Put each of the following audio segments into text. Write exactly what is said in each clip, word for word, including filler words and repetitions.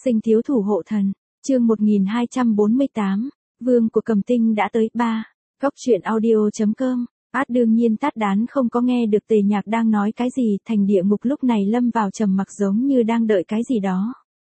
Sinh thiếu thủ hộ thần, chương một nghìn hai trăm bốn mươi tám, vương của Cầm Tinh đã tới. Ba. Góc truyện audio.com. Át đương nhiên Tát Đán không có nghe được Tề Nhạc đang nói cái gì, thành địa ngục lúc này lâm vào trầm mặc giống như đang đợi cái gì đó.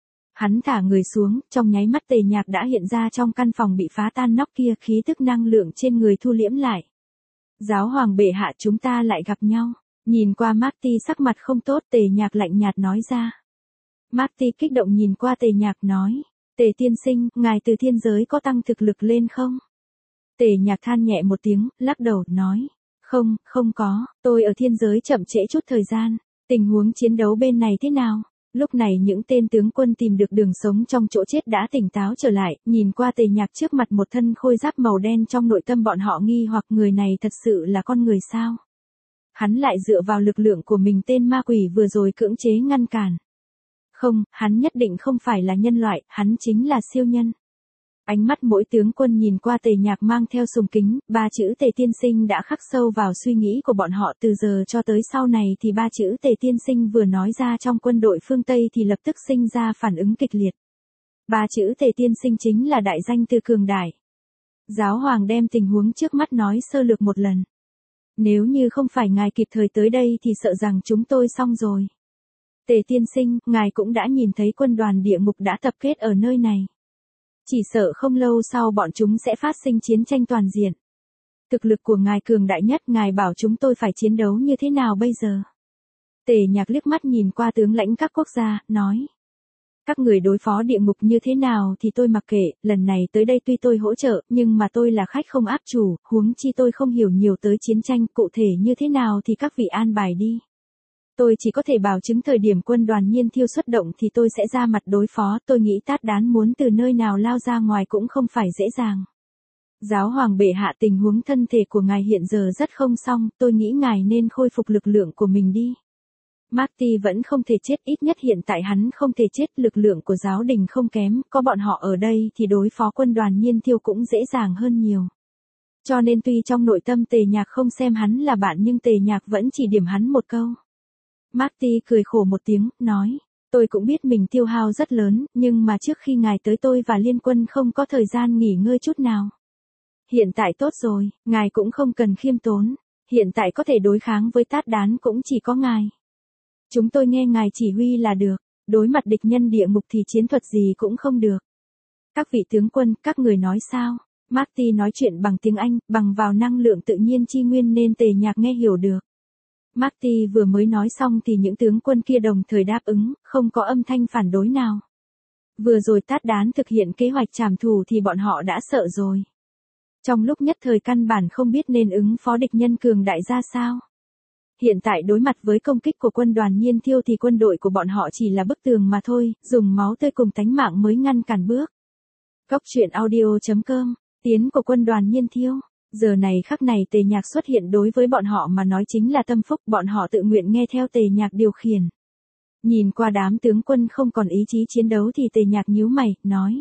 Hắn thả người xuống, trong nháy mắt Tề Nhạc đã hiện ra trong căn phòng bị phá tan nóc kia, khí tức năng lượng trên người thu liễm lại. Giáo hoàng bệ hạ, chúng ta lại gặp nhau. Nhìn qua Marty sắc mặt không tốt, Tề Nhạc lạnh nhạt nói ra. Marty kích động nhìn qua Tề Nhạc nói, Tề tiên sinh, ngài từ thiên giới có tăng thực lực lên không? Tề Nhạc than nhẹ một tiếng, lắc đầu, nói, không, không có, tôi ở thiên giới chậm trễ chút thời gian, tình huống chiến đấu bên này thế nào? Lúc này những tên tướng quân tìm được đường sống trong chỗ chết đã tỉnh táo trở lại, nhìn qua Tề Nhạc trước mặt một thân khôi giáp màu đen, trong nội tâm bọn họ nghi hoặc người này thật sự là con người sao? Hắn lại dựa vào lực lượng của mình tên ma quỷ vừa rồi cưỡng chế ngăn cản. Không, hắn nhất định không phải là nhân loại, hắn chính là siêu nhân. Ánh mắt mỗi tướng quân nhìn qua Tề Nhạc mang theo sùng kính, ba chữ Tề tiên sinh đã khắc sâu vào suy nghĩ của bọn họ. Từ giờ cho tới sau này thì ba chữ Tề tiên sinh vừa nói ra trong quân đội phương Tây thì lập tức sinh ra phản ứng kịch liệt. Ba chữ Tề tiên sinh chính là đại danh từ cường đại. Giáo hoàng đem tình huống trước mắt nói sơ lược một lần. Nếu như không phải ngài kịp thời tới đây thì sợ rằng chúng tôi xong rồi. Tề tiên sinh, ngài cũng đã nhìn thấy quân đoàn địa ngục đã tập kết ở nơi này. Chỉ sợ không lâu sau bọn chúng sẽ phát sinh chiến tranh toàn diện. Thực lực của ngài cường đại nhất, ngài bảo chúng tôi phải chiến đấu như thế nào bây giờ? Tề Nhạc liếc mắt nhìn qua tướng lãnh các quốc gia, nói. Các người đối phó địa ngục như thế nào thì tôi mặc kệ, lần này tới đây tuy tôi hỗ trợ, nhưng mà tôi là khách không áp chủ, huống chi tôi không hiểu nhiều tới chiến tranh, cụ thể như thế nào thì các vị an bài đi. Tôi chỉ có thể bảo chứng thời điểm quân đoàn Nhiên Thiêu xuất động thì tôi sẽ ra mặt đối phó, tôi nghĩ Tát Đán muốn từ nơi nào lao ra ngoài cũng không phải dễ dàng. Giáo hoàng bệ hạ, tình huống thân thể của ngài hiện giờ rất không xong, tôi nghĩ ngài nên khôi phục lực lượng của mình đi. Marty vẫn không thể chết, ít nhất hiện tại hắn không thể chết, lực lượng của giáo đình không kém, có bọn họ ở đây thì đối phó quân đoàn Nhiên Thiêu cũng dễ dàng hơn nhiều. Cho nên tuy trong nội tâm Tề Nhạc không xem hắn là bạn nhưng Tề Nhạc vẫn chỉ điểm hắn một câu. Marty cười khổ một tiếng, nói, tôi cũng biết mình tiêu hao rất lớn, nhưng mà trước khi ngài tới tôi và liên quân không có thời gian nghỉ ngơi chút nào. Hiện tại tốt rồi, ngài cũng không cần khiêm tốn, hiện tại có thể đối kháng với Tát Đán cũng chỉ có ngài. Chúng tôi nghe ngài chỉ huy là được, đối mặt địch nhân địa ngục thì chiến thuật gì cũng không được. Các vị tướng quân, các người nói sao? Marty nói chuyện bằng tiếng Anh, bằng vào năng lượng tự nhiên chi nguyên nên Tề Nhạc nghe hiểu được. Marty vừa mới nói xong thì những tướng quân kia đồng thời đáp ứng, không có âm thanh phản đối nào. Vừa rồi Tát Đán thực hiện kế hoạch trảm thù thì bọn họ đã sợ rồi. Trong lúc nhất thời căn bản không biết nên ứng phó địch nhân cường đại ra sao. Hiện tại đối mặt với công kích của quân đoàn Nhiên Thiêu thì quân đội của bọn họ chỉ là bức tường mà thôi, dùng máu tươi cùng tánh mạng mới ngăn cản bước. Góc truyện audio.com, tiến của quân đoàn Nhiên Thiêu. Giờ này khắc này Tề Nhạc xuất hiện đối với bọn họ mà nói chính là tâm phúc, bọn họ tự nguyện nghe theo Tề Nhạc điều khiển. Nhìn qua đám tướng quân không còn ý chí chiến đấu thì Tề Nhạc nhíu mày, nói.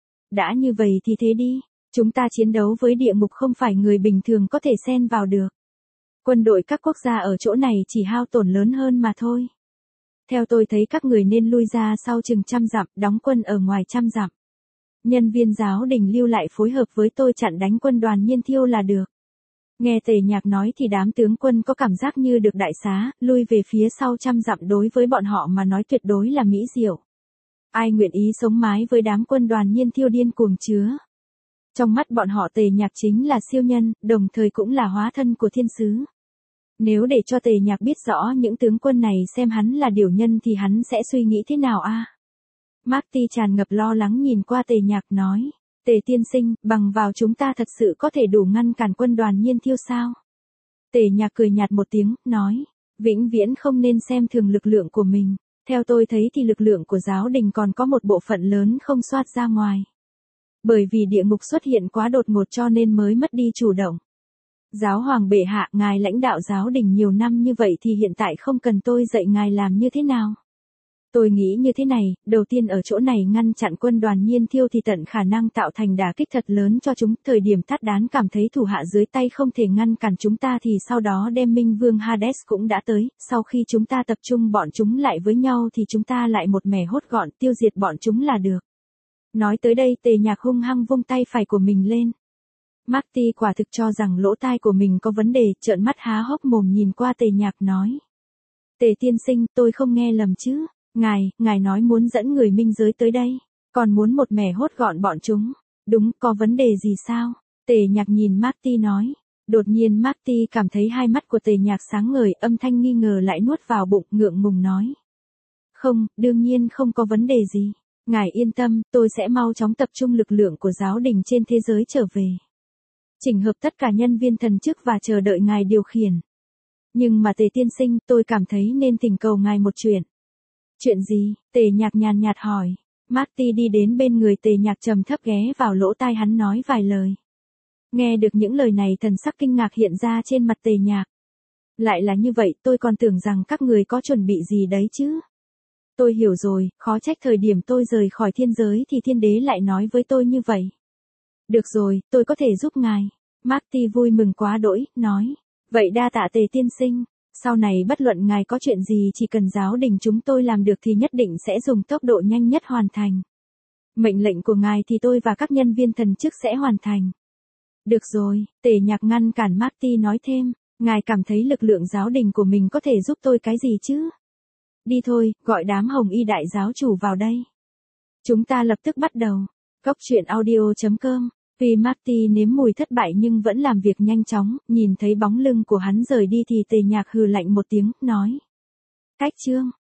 Đã như vậy thì thế đi, chúng ta chiến đấu với địa ngục không phải người bình thường có thể xen vào được. Quân đội các quốc gia ở chỗ này chỉ hao tổn lớn hơn mà thôi. Theo tôi thấy các người nên lui ra sau chừng trăm dặm, đóng quân ở ngoài trăm dặm. Nhân viên giáo đình lưu lại phối hợp với tôi chặn đánh quân đoàn Nhiên Thiêu là được. Nghe Tề Nhạc nói thì đám tướng quân có cảm giác như được đại xá, lui về phía sau trăm dặm đối với bọn họ mà nói tuyệt đối là mỹ diệu. Ai nguyện ý sống mái với đám quân đoàn Nhiên Thiêu điên cuồng chứa. Trong mắt bọn họ Tề Nhạc chính là siêu nhân, đồng thời cũng là hóa thân của thiên sứ. Nếu để cho Tề Nhạc biết rõ những tướng quân này xem hắn là điểu nhân thì hắn sẽ suy nghĩ thế nào a? À? Marty tràn ngập lo lắng nhìn qua Tề Nhạc nói, Tề tiên sinh, bằng vào chúng ta thật sự có thể đủ ngăn cản quân đoàn Nhiên Thiêu sao? Tề Nhạc cười nhạt một tiếng, nói, vĩnh viễn không nên xem thường lực lượng của mình, theo tôi thấy thì lực lượng của giáo đình còn có một bộ phận lớn không xoát ra ngoài. Bởi vì địa ngục xuất hiện quá đột ngột cho nên mới mất đi chủ động. Giáo hoàng bệ hạ, ngài lãnh đạo giáo đình nhiều năm như vậy thì hiện tại không cần tôi dạy ngài làm như thế nào. Tôi nghĩ như thế này, đầu tiên ở chỗ này ngăn chặn quân đoàn Nhiên Thiêu thì tận khả năng tạo thành đả kích thật lớn cho chúng, thời điểm Thát Đán cảm thấy thủ hạ dưới tay không thể ngăn cản chúng ta thì sau đó đem Minh Vương Hades cũng đã tới, sau khi chúng ta tập trung bọn chúng lại với nhau thì chúng ta lại một mẻ hốt gọn tiêu diệt bọn chúng là được. Nói tới đây Tề Nhạc hung hăng vung tay phải của mình lên. Marty quả thực cho rằng lỗ tai của mình có vấn đề, trợn mắt há hốc mồm nhìn qua Tề Nhạc nói. Tề tiên sinh, tôi không nghe lầm chứ? Ngài, ngài nói muốn dẫn người minh giới tới đây, còn muốn một mẻ hốt gọn bọn chúng. Đúng, có vấn đề gì sao? Tề Nhạc nhìn Marty nói. Đột nhiên Marty cảm thấy hai mắt của Tề Nhạc sáng ngời, âm thanh nghi ngờ lại nuốt vào bụng, ngượng ngùng nói. Không, đương nhiên không có vấn đề gì. Ngài yên tâm, tôi sẽ mau chóng tập trung lực lượng của giáo đình trên thế giới trở về. Chỉnh hợp tất cả nhân viên thần chức và chờ đợi ngài điều khiển. Nhưng mà Tề tiên sinh, tôi cảm thấy nên thỉnh cầu ngài một chuyện. Chuyện gì? Tề Nhạc nhàn nhạt hỏi. Marty đi đến bên người Tề Nhạc trầm thấp ghé vào lỗ tai hắn nói vài lời. Nghe được những lời này thần sắc kinh ngạc hiện ra trên mặt Tề Nhạc. Lại là như vậy, tôi còn tưởng rằng các người có chuẩn bị gì đấy chứ. Tôi hiểu rồi, khó trách thời điểm tôi rời khỏi thiên giới thì thiên đế lại nói với tôi như vậy. Được rồi, tôi có thể giúp ngài. Marty vui mừng quá đỗi, nói. Vậy đa tạ Tề tiên sinh. Sau này bất luận ngài có chuyện gì chỉ cần giáo đình chúng tôi làm được thì nhất định sẽ dùng tốc độ nhanh nhất hoàn thành. Mệnh lệnh của ngài thì tôi và các nhân viên thần chức sẽ hoàn thành. Được rồi, Tề Nhạc ngăn cản Marty nói thêm. Ngài cảm thấy lực lượng giáo đình của mình có thể giúp tôi cái gì chứ? Đi thôi, gọi đám Hồng Y đại giáo chủ vào đây. Chúng ta lập tức bắt đầu. Cốc truyện audio chấm com. Vì Marty nếm mùi thất bại nhưng vẫn làm việc nhanh chóng, nhìn thấy bóng lưng của hắn rời đi thì Tề Nhạc hừ lạnh một tiếng, nói. Cách chương.